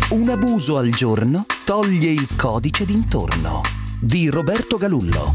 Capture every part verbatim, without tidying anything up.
Un abuso al giorno toglie il codice d'intorno di Roberto Galullo.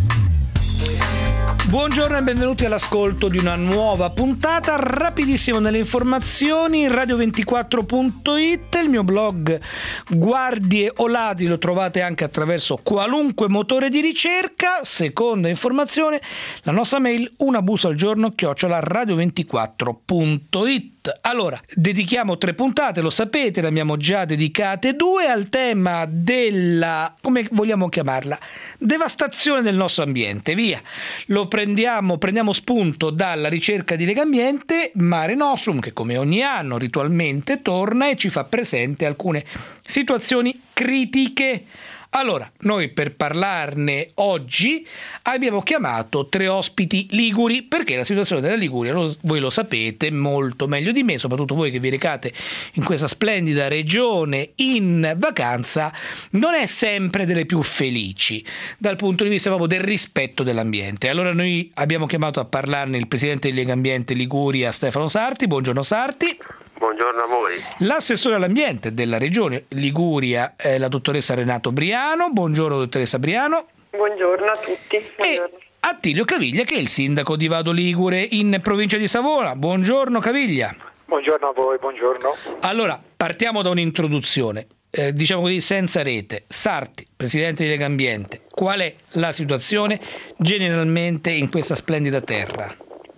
Buongiorno e benvenuti all'ascolto di una nuova puntata. Rapidissimo nelle informazioni, radio ventiquattro punto it, il mio blog Guardie o Ladri lo trovate anche attraverso qualunque motore di ricerca. Seconda informazione, la nostra mail unabuso al giorno chiocciola radio ventiquattro punto it. Allora, dedichiamo tre puntate, lo sapete, ne abbiamo già dedicate due al tema della, come vogliamo chiamarla, devastazione del nostro ambiente. Via, lo prendiamo, prendiamo spunto dalla ricerca di Legambiente, Mare Nostrum, che come ogni anno ritualmente torna e ci fa presente alcune situazioni critiche. Allora, noi per parlarne oggi abbiamo chiamato tre ospiti liguri, perché la situazione della Liguria, lo, voi lo sapete molto meglio di me, soprattutto voi che vi recate in questa splendida regione in vacanza, non è sempre delle più felici dal punto di vista proprio del rispetto dell'ambiente. Allora noi abbiamo chiamato a parlarne il presidente di Legambiente Liguria, Stefano Sarti. Buongiorno Sarti. Buongiorno a voi. L'assessore all'ambiente della regione Liguria, eh, la dottoressa Renato Briano. Buongiorno dottoressa Briano. Buongiorno a tutti. Buongiorno. E Attilio Caviglia, che è il sindaco di Vado Ligure in provincia di Savona. Buongiorno Caviglia. Buongiorno a voi, buongiorno. Allora, partiamo da un'introduzione, eh, diciamo così senza rete. Sarti, presidente di Legambiente, qual è la situazione generalmente in questa splendida terra?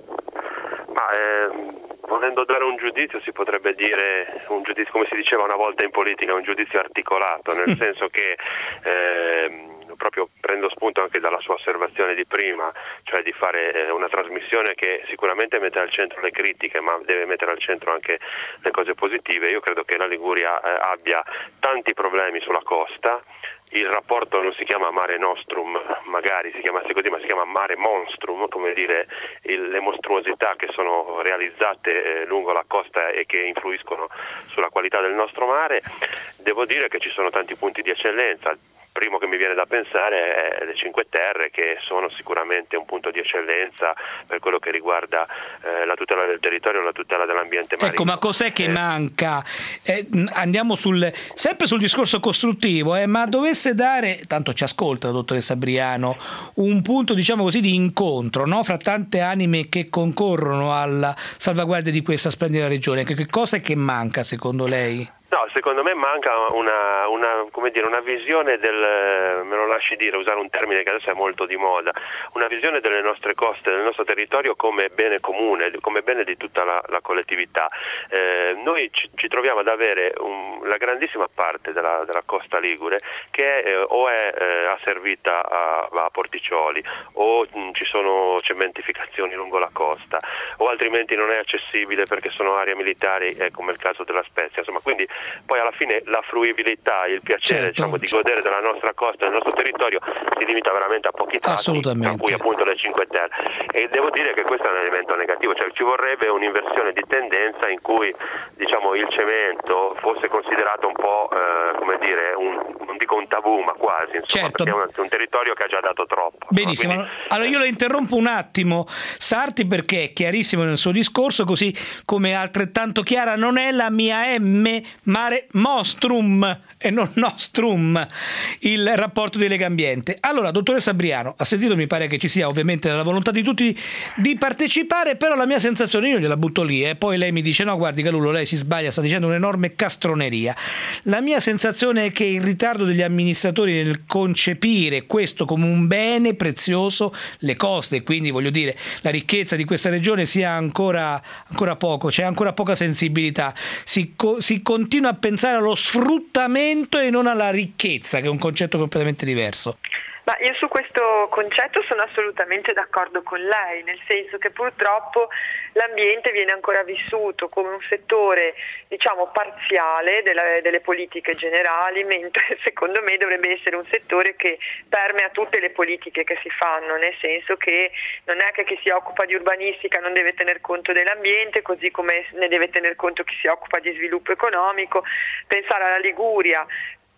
Ma eh... Volendo dare un giudizio si potrebbe dire, un giudizio, come si diceva una volta in politica, un giudizio articolato, nel senso che eh, proprio prendo spunto anche dalla sua osservazione di prima, cioè di fare una trasmissione che sicuramente mette al centro le critiche, ma deve mettere al centro anche le cose positive. Io credo che la Liguria eh, abbia tanti problemi sulla costa. Il rapporto non si chiama Mare Nostrum, magari si chiamasse così, ma si chiama Mare Monstrum, come dire il, le mostruosità che sono realizzate eh, lungo la costa e che influiscono sulla qualità del nostro mare. Devo dire che ci sono tanti punti di eccellenza. Il primo che mi viene da pensare è le Cinque Terre, che sono sicuramente un punto di eccellenza per quello che riguarda eh, la tutela del territorio e la tutela dell'ambiente marino. Ecco, ma cos'è che eh, manca? Eh, andiamo sul sempre sul discorso costruttivo, eh, ma dovesse dare, tanto ci ascolta la dottoressa Briano, un punto diciamo così di incontro, no? Fra tante anime che concorrono alla salvaguardia di questa splendida regione. Che, che cosa è che manca secondo lei? No, secondo me manca una, una, come dire, una visione del, me lo lasci dire, usare un termine che adesso è molto di moda, una visione delle nostre coste, del nostro territorio come bene comune, come bene di tutta la, la collettività. Eh, noi ci, ci troviamo ad avere un, la grandissima parte della, della costa ligure che eh, o è eh, asservita a, a porticcioli o mh, ci sono cementificazioni lungo la costa o altrimenti non è accessibile perché sono aree militari, eh, come il caso della Spezia, insomma, quindi poi alla fine la fruibilità, il piacere certo, diciamo, di certo. godere della nostra costa, del nostro territorio si limita veramente a pochi tratti, tra cui appunto le Cinque Terre, e devo dire che questo è un elemento negativo, cioè ci vorrebbe un'inversione di tendenza in cui diciamo il cemento fosse considerato un po' eh, come dire un, non dico un tabù ma quasi, insomma, certo. Perché è un, un territorio che ha già dato troppo. Benissimo, Quindi, allora io lo interrompo un attimo Sarti, perché è chiarissimo nel suo discorso, così come altrettanto chiara non è la mia M Mare Monstrum e non Nostrum il rapporto di Legambiente. Allora, dottoressa Briano, ha sentito, mi pare che ci sia ovviamente la volontà di tutti di partecipare, però la mia sensazione, io gliela butto lì, e eh, poi lei mi dice no guardi Galullo, lei si sbaglia, sta dicendo un'enorme castroneria. La mia sensazione è che il ritardo degli amministratori nel concepire questo come un bene prezioso, le coste, quindi voglio dire la ricchezza di questa regione, sia ancora, ancora poco, c'è ancora poca sensibilità, si, co- si continua a pensare allo sfruttamento e non alla ricchezza, che è un concetto completamente diverso. Ma io su questo concetto sono assolutamente d'accordo con lei, nel senso che purtroppo l'ambiente viene ancora vissuto come un settore, diciamo, parziale della, delle politiche generali, mentre secondo me dovrebbe essere un settore che permea tutte le politiche che si fanno, nel senso che non è che chi si occupa di urbanistica non deve tener conto dell'ambiente, così come ne deve tener conto chi si occupa di sviluppo economico. Pensare alla Liguria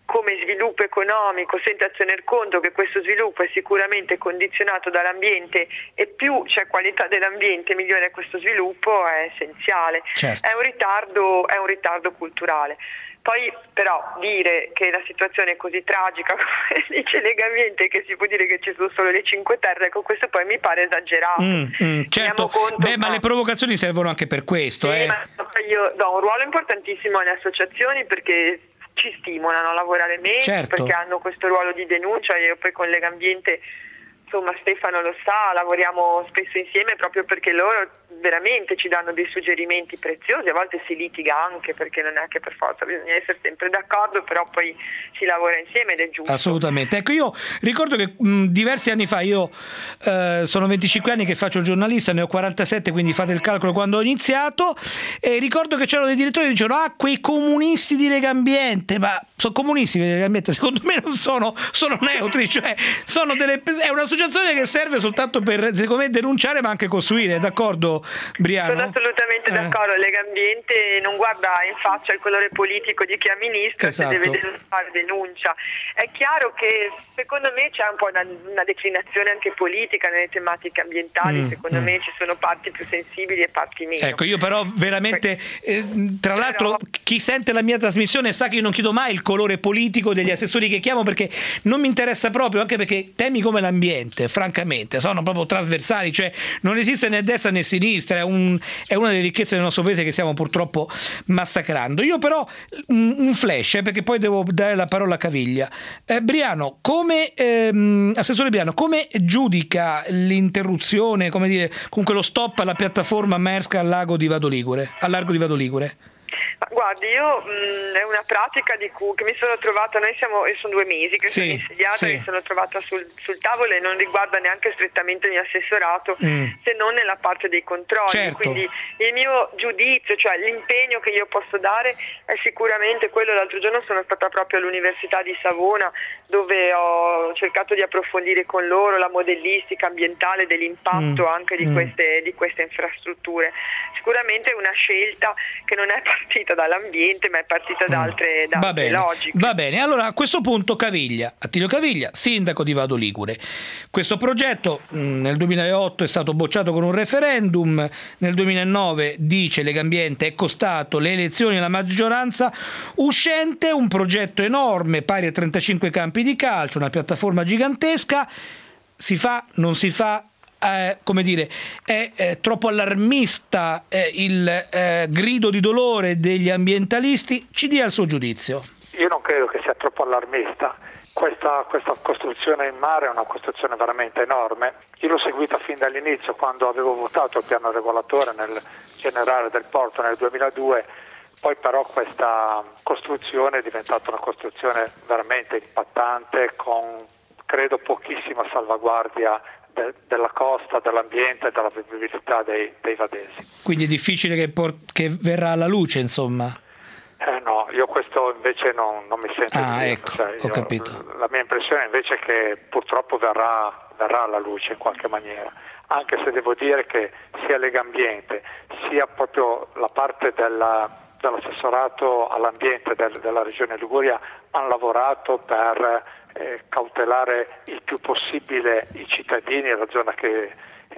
come sviluppo economico, senza tener conto che questo sviluppo è sicuramente condizionato dall'ambiente e più c'è qualità dell'ambiente migliore è questo sviluppo, è essenziale. Certo. È un ritardo, è un ritardo culturale. Poi però dire che la situazione è così tragica, come dice Legambiente, che si può dire che ci sono solo le Cinque Terre, ecco, questo poi mi pare esagerato. Mm, mm, certo, conto, beh, ma no. le provocazioni servono anche per questo. Sì, eh. ma io do un ruolo importantissimo alle associazioni perché ci stimolano a lavorare meglio, Certo. perché hanno questo ruolo di denuncia. Io poi con Legambiente, insomma, Stefano lo sa, lavoriamo spesso insieme proprio perché loro veramente ci danno dei suggerimenti preziosi. A volte si litiga anche, perché non è che per forza bisogna essere sempre d'accordo, però poi si lavora insieme ed è giusto. Assolutamente. Ecco, io ricordo che mh, diversi anni fa, io eh, sono venticinque anni che faccio il giornalista, ne ho quarantasette, quindi fate il calcolo quando ho iniziato, e ricordo che c'erano dei direttori che dicevano: ah, quei comunisti di Legambiente, ma sono comunisti di Legambiente? Secondo me non sono, sono neutri, cioè sono delle, è un'associazione che serve soltanto per, secondo me, denunciare ma anche costruire, d'accordo Briano? Sono assolutamente eh. d'accordo. Legambiente non guarda in faccia il colore politico di chi amministra, Esatto. se deve fare denuncia. È chiaro che secondo me c'è un po' una, una declinazione anche politica nelle tematiche ambientali, Mm, secondo mm. me ci sono parti più sensibili e parti meno. Ecco, io però veramente, eh, tra Però- l'altro, chi sente la mia trasmissione sa che io non chiedo mai il colore politico degli assessori che chiamo, perché non mi interessa proprio, anche perché temi come l'ambiente, francamente, sono proprio trasversali, cioè non esiste né destra né sinistra, è, un, è una delle ricchezze del nostro paese che stiamo purtroppo massacrando. Io però, un, un flash, eh, perché poi devo dare la parola a Caviglia. Eh, Briano, come, ehm, assessore Briano, come giudica l'interruzione, come dire, comunque lo stop alla piattaforma Maersk al lago di Vado Ligure, al largo di Vado Ligure? Ma guardi, io mh, è una pratica di cui che mi sono trovata, noi siamo, io sono due mesi che Sì, sono insediata, sì. mi sono trovata sul, sul tavolo e non riguarda neanche strettamente il mio assessorato, Mm. se non nella parte dei controlli. Certo. Quindi il mio giudizio, cioè l'impegno che io posso dare è sicuramente quello. L'altro giorno sono stata proprio all'Università di Savona, dove ho cercato di approfondire con loro la modellistica ambientale dell'impatto Mm. anche di Mm. queste, di queste infrastrutture. Sicuramente è una scelta che non è partita dall'ambiente, ma è partita da altre, da Va altre bene, logiche. va bene. Allora, a questo punto Caviglia, Attilio Caviglia, sindaco di Vado Ligure. Questo progetto mh, nel duemilaotto è stato bocciato con un referendum, nel duemilanove, dice Legambiente, è costato le elezioni alla maggioranza uscente, un progetto enorme, pari a trentacinque campi di calcio, una piattaforma gigantesca. Si fa, non si fa? Eh, come dire, è eh, troppo allarmista eh, il eh, grido di dolore degli ambientalisti? Ci dia il suo giudizio. Io non credo che sia troppo allarmista. Questa, questa costruzione in mare è una costruzione veramente enorme. Io l'ho seguita fin dall'inizio, quando avevo votato il piano regolatore nel generale del porto nel duemiladue. Poi però questa costruzione è diventata una costruzione veramente impattante, con credo pochissima salvaguardia de- della costa, dell'ambiente e della vivibilità dei, dei vadesi. Quindi è difficile che, por- che verrà alla luce, insomma. Eh no, io questo invece non, non mi sento Ah, di dire. ecco, Cioè, ho io- capito. La mia impressione invece è che purtroppo verrà, verrà alla luce in qualche maniera, anche se devo dire che sia Legambiente sia proprio la parte della, dell'assessorato all'ambiente del, della regione Liguria hanno lavorato per eh, cautelare il più possibile i cittadini e la zona che,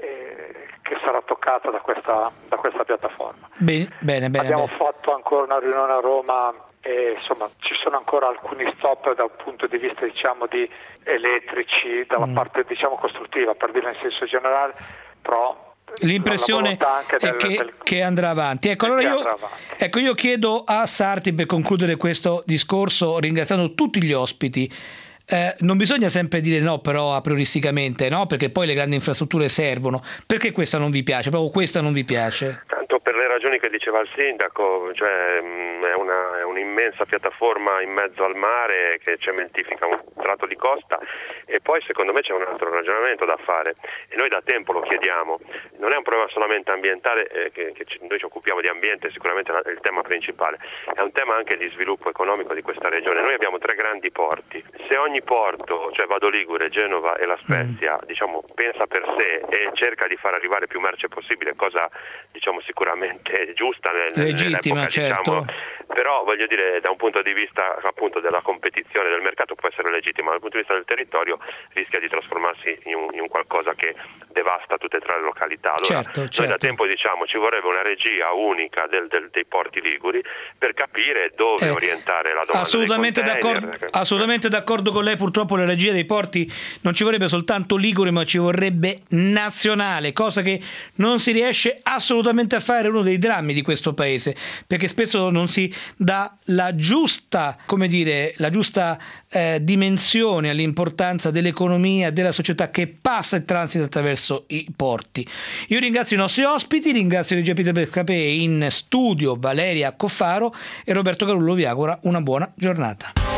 eh, che sarà toccata da questa, da questa piattaforma. Bene, bene, bene. Abbiamo bene. fatto ancora una riunione a Roma e insomma ci sono ancora alcuni stop dal punto di vista diciamo di elettrici dalla Mm. parte diciamo costruttiva, per dirla in senso generale, però L'impressione la volontà anche è del- che, del- che andrà avanti. Ecco, allora che io, andrà avanti. ecco, io chiedo a Sarti, per concludere questo discorso, ringraziando tutti gli ospiti, eh, non bisogna sempre dire no, però a prioristicamente, no? Perché poi le grandi infrastrutture servono. Perché questa non vi piace? Proprio questa non vi piace? Tanto per le ragioni che diceva il sindaco, cioè mh, è, una, è un'immensa piattaforma in mezzo al mare che cementifica un tratto di costa, e poi secondo me c'è un altro ragionamento da fare e noi da tempo lo chiediamo. Non è un problema solamente ambientale, eh, che, che ci, noi ci occupiamo di ambiente, sicuramente è il tema principale, è un tema anche di sviluppo economico di questa regione. Noi abbiamo tre grandi porti, se ogni porto, cioè Vado Ligure, Genova e La Spezia, diciamo pensa per sé e cerca di far arrivare più merce possibile, cosa diciamo sicuramente giusta nel, Legittima, nell'epoca, certo. diciamo, però voglio voglio dire, da un punto di vista appunto della competizione del mercato può essere legittimo, ma dal punto di vista del territorio rischia di trasformarsi in un, in un qualcosa che devasta tutte e tre le località. Allora, certo, noi certo. da tempo diciamo ci vorrebbe una regia unica del, del, dei porti liguri per capire dove eh, orientare la domanda. Assolutamente d'accordo, assolutamente d'accordo con lei. Purtroppo la regia dei porti non ci vorrebbe soltanto ligure, ma ci vorrebbe nazionale, cosa che non si riesce assolutamente a fare. Uno dei drammi di questo paese, perché spesso non si dà la giusta, come dire, la giusta eh, dimensione all'importanza dell'economia, della società che passa e transita attraverso i porti. Io ringrazio i nostri ospiti, ringrazio Regia Peter Bescapè, in studio Valeria Coffaro, e Roberto Garullo vi augura una buona giornata.